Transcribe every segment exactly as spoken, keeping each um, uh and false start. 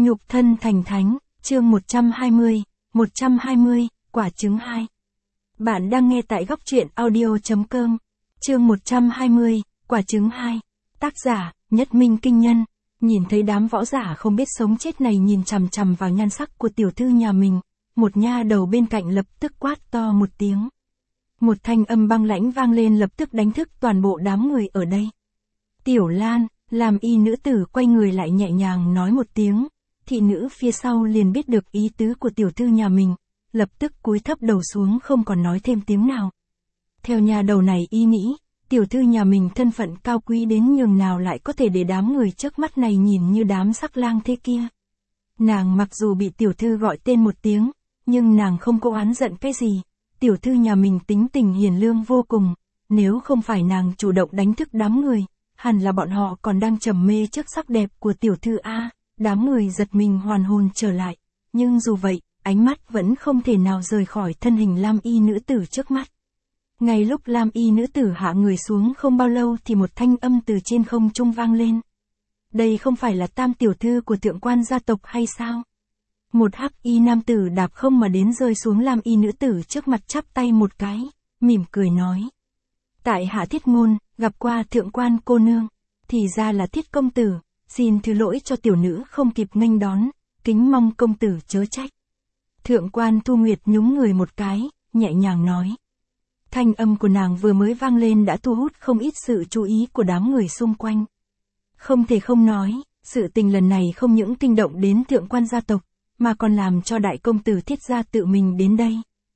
Nhục thân thành thánh, chương một trăm hai mươi, một trăm hai mươi, quả trứng hai. Bạn đang nghe tại góc truyện audio.com, chương một trăm hai mươi, quả trứng hai. Tác giả, Nhất Minh Kinh Nhân. Nhìn thấy đám võ giả không biết sống chết này nhìn chằm chằm vào nhan sắc của tiểu thư nhà mình, một nha đầu bên cạnh lập tức quát to một tiếng. Một thanh âm băng lãnh vang lên lập tức đánh thức toàn bộ đám người ở đây. Tiểu Lan, làm y nữ tử quay người lại nhẹ nhàng nói một tiếng, thị nữ phía sau liền biết được ý tứ của tiểu thư nhà mình, lập tức cúi thấp đầu xuống không còn nói thêm tiếng nào. Theo nhà đầu này y nghĩ, tiểu thư nhà mình thân phận cao quý đến nhường nào lại có thể để đám người trước mắt này nhìn như đám sắc lang thế kia. Nàng mặc dù bị tiểu thư gọi tên một tiếng, nhưng nàng không có oán giận cái gì, tiểu thư nhà mình tính tình hiền lương vô cùng, nếu không phải nàng chủ động đánh thức đám người, hẳn là bọn họ còn đang trầm mê trước sắc đẹp của tiểu thư A. Đám người giật mình hoàn hồn trở lại, nhưng dù vậy, ánh mắt vẫn không thể nào rời khỏi thân hình lam y nữ tử trước mắt. Ngay lúc lam y nữ tử hạ người xuống không bao lâu thì một thanh âm từ trên không trung vang lên. Đây không phải là tam tiểu thư của thượng quan gia tộc hay sao? Một hắc y nam tử đạp không mà đến rơi xuống lam y nữ tử trước mặt chắp tay một cái, mỉm cười nói. Tại hạ Thiết Ngôn, gặp qua thượng quan cô nương, thì ra là Thiết công tử. Xin thứ lỗi cho tiểu nữ không kịp nghênh đón, kính mong công tử chớ trách. Thượng quan Thu Nguyệt nhúng người một cái, nhẹ nhàng nói. Thanh âm của nàng vừa mới vang lên đã thu hút không ít sự chú ý của đám người xung quanh. Không thể không nói, sự tình lần này không những kinh động đến thượng quan gia tộc, mà còn làm cho đại công tử Thiết gia tự mình đến đây.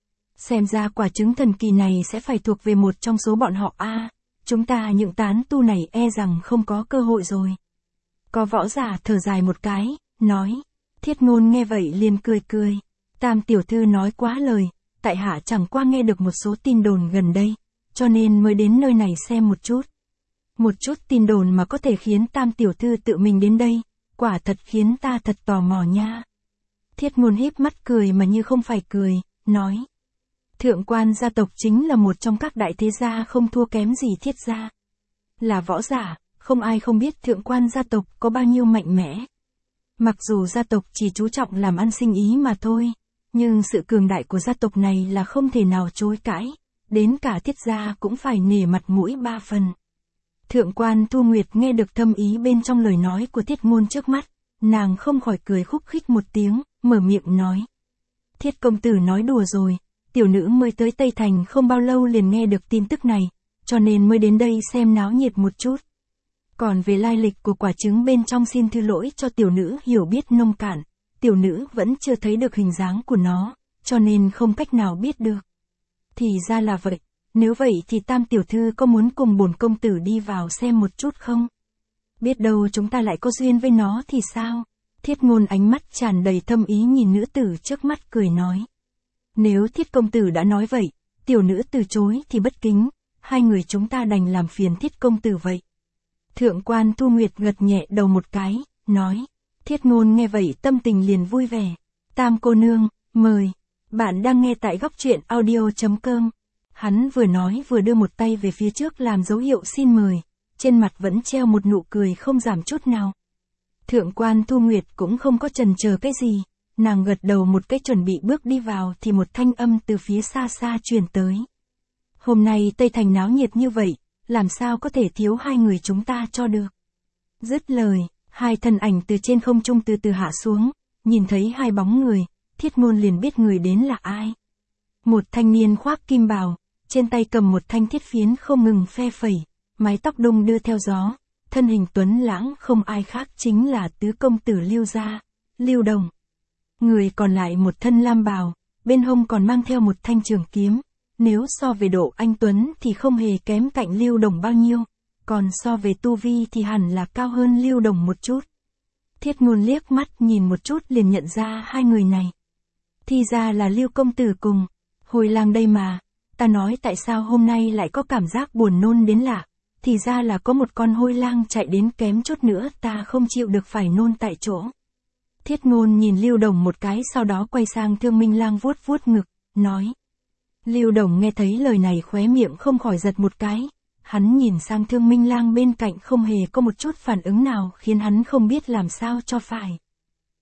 Xem ra quả trứng thần kỳ này sẽ phải thuộc về một trong số bọn họ a. À, chúng ta những tán tu này e rằng không có cơ hội rồi. Có võ giả thở dài một cái, nói. Thiết Ngôn nghe vậy liền cười cười. Tam tiểu thư nói quá lời, tại hạ chẳng qua nghe được một số tin đồn gần đây, cho nên mới đến nơi này xem một chút. Một chút tin đồn mà có thể khiến tam tiểu thư tự mình đến đây, quả thật khiến ta thật tò mò nha. Thiết Ngôn híp mắt cười mà như không phải cười, nói. Thượng quan gia tộc chính là một trong các đại thế gia không thua kém gì Thiết gia. Là võ giả, không ai không biết thượng quan gia tộc có bao nhiêu mạnh mẽ. Mặc dù gia tộc chỉ chú trọng làm ăn sinh ý mà thôi, nhưng sự cường đại của gia tộc này là không thể nào chối cãi, đến cả Thiết gia cũng phải nể mặt mũi ba phần. Thượng quan Thu Nguyệt nghe được thâm ý bên trong lời nói của Thiết Ngôn trước mắt, nàng không khỏi cười khúc khích một tiếng, mở miệng nói. Thiết công tử nói đùa rồi, tiểu nữ mới tới Tây Thành không bao lâu liền nghe được tin tức này, cho nên mới đến đây xem náo nhiệt một chút. Còn về lai lịch của quả trứng bên trong xin thứ lỗi cho tiểu nữ hiểu biết nông cạn, tiểu nữ vẫn chưa thấy được hình dáng của nó, cho nên không cách nào biết được. Thì ra là vậy, nếu vậy thì tam tiểu thư có muốn cùng bổn công tử đi vào xem một chút không? Biết đâu chúng ta lại có duyên với nó thì sao? Thiết Ngôn ánh mắt tràn đầy thâm ý nhìn nữ tử trước mắt cười nói. Nếu Thiết công tử đã nói vậy, tiểu nữ từ chối thì bất kính, hai người chúng ta đành làm phiền Thiết công tử vậy. Thượng quan Thu Nguyệt gật nhẹ đầu một cái, nói. Thiết Ngôn nghe vậy tâm tình liền vui vẻ. Tam cô nương, mời. Bạn đang nghe tại góc truyện audio.com. Hắn vừa nói vừa đưa một tay về phía trước làm dấu hiệu xin mời. Trên mặt vẫn treo một nụ cười không giảm chút nào. Thượng quan Thu Nguyệt cũng không có chần chờ cái gì. Nàng gật đầu một cái chuẩn bị bước đi vào thì một thanh âm từ phía xa xa truyền tới. Hôm nay Tây Thành náo nhiệt như vậy, làm sao có thể thiếu hai người chúng ta cho được. Dứt lời, hai thân ảnh từ trên không trung từ từ hạ xuống, nhìn thấy hai bóng người, Thiết Ngôn liền biết người đến là ai. Một thanh niên khoác kim bào, trên tay cầm một thanh thiết phiến không ngừng phe phẩy, mái tóc đung đưa theo gió, thân hình tuấn lãng không ai khác chính là tứ công tử Lưu gia, Lưu Đồng. Người còn lại một thân lam bào, bên hông còn mang theo một thanh trường kiếm. Nếu so về độ anh tuấn thì không hề kém cạnh Lưu Đồng bao nhiêu, còn so về tu vi thì hẳn là cao hơn Lưu Đồng một chút. Thiết Ngôn liếc mắt nhìn một chút liền nhận ra hai người này. Thì ra là Lưu công tử cùng Hồi Lang đây mà, ta nói tại sao hôm nay lại có cảm giác buồn nôn đến lạ, thì ra là có một con Hôi Lang chạy đến kém chút nữa ta không chịu được phải nôn tại chỗ. Thiết Ngôn nhìn Lưu Đồng một cái sau đó quay sang Thương Minh Lang vuốt vuốt ngực, nói. Lưu Đồng nghe thấy lời này khóe miệng không khỏi giật một cái, hắn nhìn sang Thương Minh Lang bên cạnh không hề có một chút phản ứng nào khiến hắn không biết làm sao cho phải.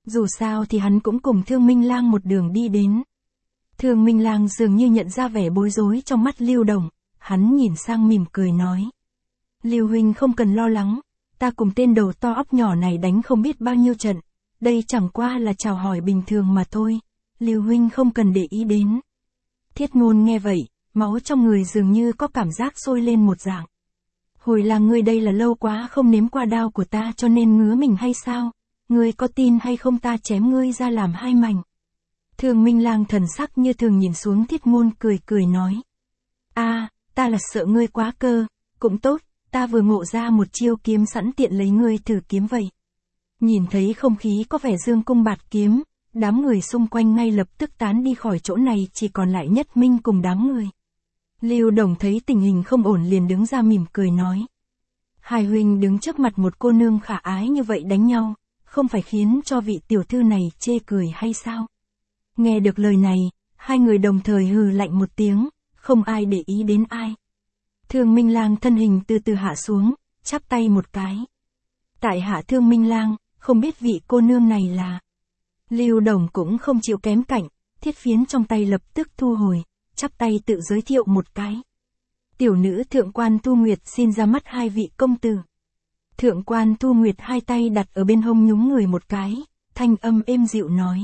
Dù sao thì hắn cũng cùng Thương Minh Lang một đường đi đến. Thương Minh Lang dường như nhận ra vẻ bối rối trong mắt Lưu Đồng, hắn nhìn sang mỉm cười nói. Lưu huynh không cần lo lắng, ta cùng tên đầu to óc nhỏ này đánh không biết bao nhiêu trận, đây chẳng qua là chào hỏi bình thường mà thôi, Lưu huynh không cần để ý đến. Thiết Ngôn nghe vậy, máu trong người dường như có cảm giác sôi lên một dạng. Hồi là ngươi đây là lâu quá không nếm qua đao của ta cho nên ngứa mình hay sao? Ngươi có tin hay không ta chém ngươi ra làm hai mảnh? Thương Minh Lang thần sắc như thường nhìn xuống Thiết Ngôn cười cười nói. A, à, ta là sợ ngươi quá cơ, cũng tốt, ta vừa ngộ ra một chiêu kiếm sẵn tiện lấy ngươi thử kiếm vậy. Nhìn thấy không khí có vẻ dương cung bạt kiếm, đám người xung quanh ngay lập tức tán đi khỏi chỗ này, chỉ còn lại Nhất Minh cùng đám người. Lưu Đồng thấy tình hình không ổn liền đứng ra mỉm cười nói. Hai huynh đứng trước mặt một cô nương khả ái như vậy đánh nhau, không phải khiến cho vị tiểu thư này chê cười hay sao? Nghe được lời này, hai người đồng thời hừ lạnh một tiếng, không ai để ý đến ai. Thương Minh Lang thân hình từ từ hạ xuống, chắp tay một cái. Tại hạ Thương Minh Lang, không biết vị cô nương này là. Lưu Đồng cũng không chịu kém cạnh, thiết phiến trong tay lập tức thu hồi, chắp tay tự giới thiệu một cái. Tiểu nữ Thượng quan Thu Nguyệt xin ra mắt hai vị công tử. Thượng quan Thu Nguyệt hai tay đặt ở bên hông nhúng người một cái, thanh âm êm dịu nói.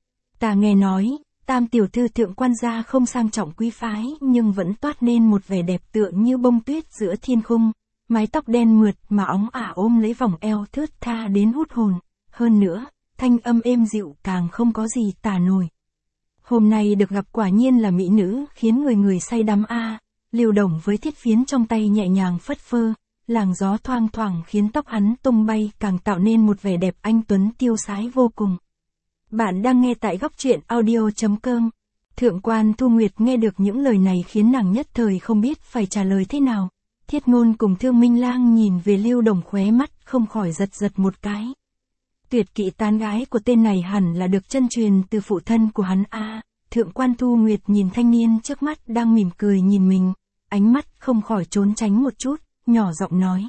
Ta nghe nói, tam tiểu thư Thượng quan gia không sang trọng quý phái nhưng vẫn toát nên một vẻ đẹp tựa như bông tuyết giữa thiên khung, mái tóc đen mượt mà óng ả ôm lấy vòng eo thướt tha đến hút hồn, hơn nữa, thanh âm êm dịu càng không có gì tả nổi. Hôm nay được gặp quả nhiên là mỹ nữ khiến người người say đắm a. À. Lưu Đồng với thiết phiến trong tay nhẹ nhàng phất phơ, làn gió thoang thoảng khiến tóc hắn tung bay càng tạo nên một vẻ đẹp anh tuấn tiêu sái vô cùng. Bạn đang nghe tại góc truyện audio chấm com. Thượng quan Thu Nguyệt nghe được những lời này khiến nàng nhất thời không biết phải trả lời thế nào. Thiết Ngôn cùng Thương Minh Lang nhìn về Lưu Đồng khóe mắt không khỏi giật giật một cái. Tuyệt kỹ tán gái của tên này hẳn là được chân truyền từ phụ thân của hắn a. À. Thượng quan Thu Nguyệt nhìn thanh niên trước mắt đang mỉm cười nhìn mình, ánh mắt không khỏi trốn tránh một chút, nhỏ giọng nói.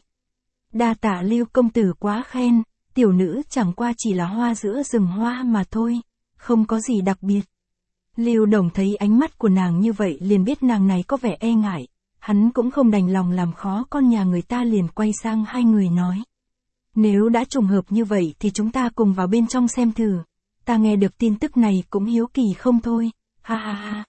Đa tạ Lưu công tử quá khen, tiểu nữ chẳng qua chỉ là hoa giữa rừng hoa mà thôi, không có gì đặc biệt. Lưu Đồng thấy ánh mắt của nàng như vậy liền biết nàng này có vẻ e ngại, hắn cũng không đành lòng làm khó con nhà người ta liền quay sang hai người nói. Nếu đã trùng hợp như vậy thì chúng ta cùng vào bên trong xem thử. Ta nghe được tin tức này cũng hiếu kỳ không thôi, ha ha ha.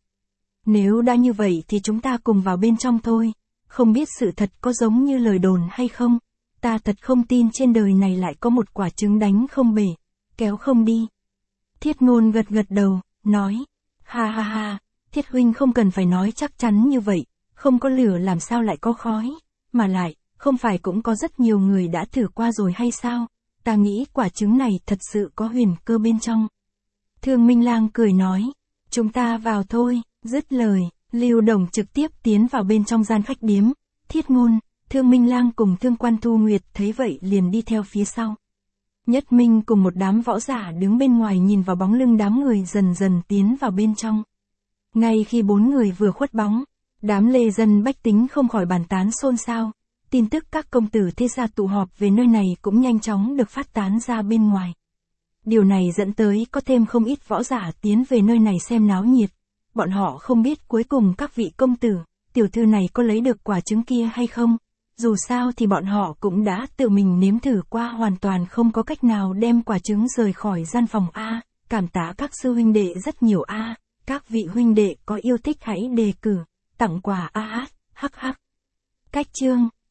Nếu đã như vậy thì chúng ta cùng vào bên trong thôi, không biết sự thật có giống như lời đồn hay không, ta thật không tin trên đời này lại có một quả trứng đánh không bể, kéo không đi. Thiết Ngôn gật gật đầu, nói, ha ha ha, Thiết huynh không cần phải nói chắc chắn như vậy, không có lửa làm sao lại có khói, mà lại, không phải cũng có rất nhiều người đã thử qua rồi hay sao? Ta nghĩ quả trứng này thật sự có huyền cơ bên trong. Thương Minh Lang cười nói, chúng ta vào thôi, dứt lời, Lưu Đồng trực tiếp tiến vào bên trong gian khách điếm. Thiết Ngôn, Thương Minh Lang cùng Thương quan Thu Nguyệt thấy vậy liền đi theo phía sau. Nhất Minh cùng một đám võ giả đứng bên ngoài nhìn vào bóng lưng đám người dần dần tiến vào bên trong. Ngay khi bốn người vừa khuất bóng, đám lê dân bách tính không khỏi bàn tán xôn xao. Tin tức các công tử thế gia tụ họp về nơi này cũng nhanh chóng được phát tán ra bên ngoài. Điều này dẫn tới có thêm không ít võ giả tiến về nơi này xem náo nhiệt. Bọn họ không biết cuối cùng các vị công tử, tiểu thư này có lấy được quả trứng kia hay không. Dù sao thì bọn họ cũng đã tự mình nếm thử qua, hoàn toàn không có cách nào đem quả trứng rời khỏi gian phòng A. Cảm tạ các sư huynh đệ rất nhiều A. Các vị huynh đệ có yêu thích hãy đề cử, tặng quà A. Hắc hắc. Cách chương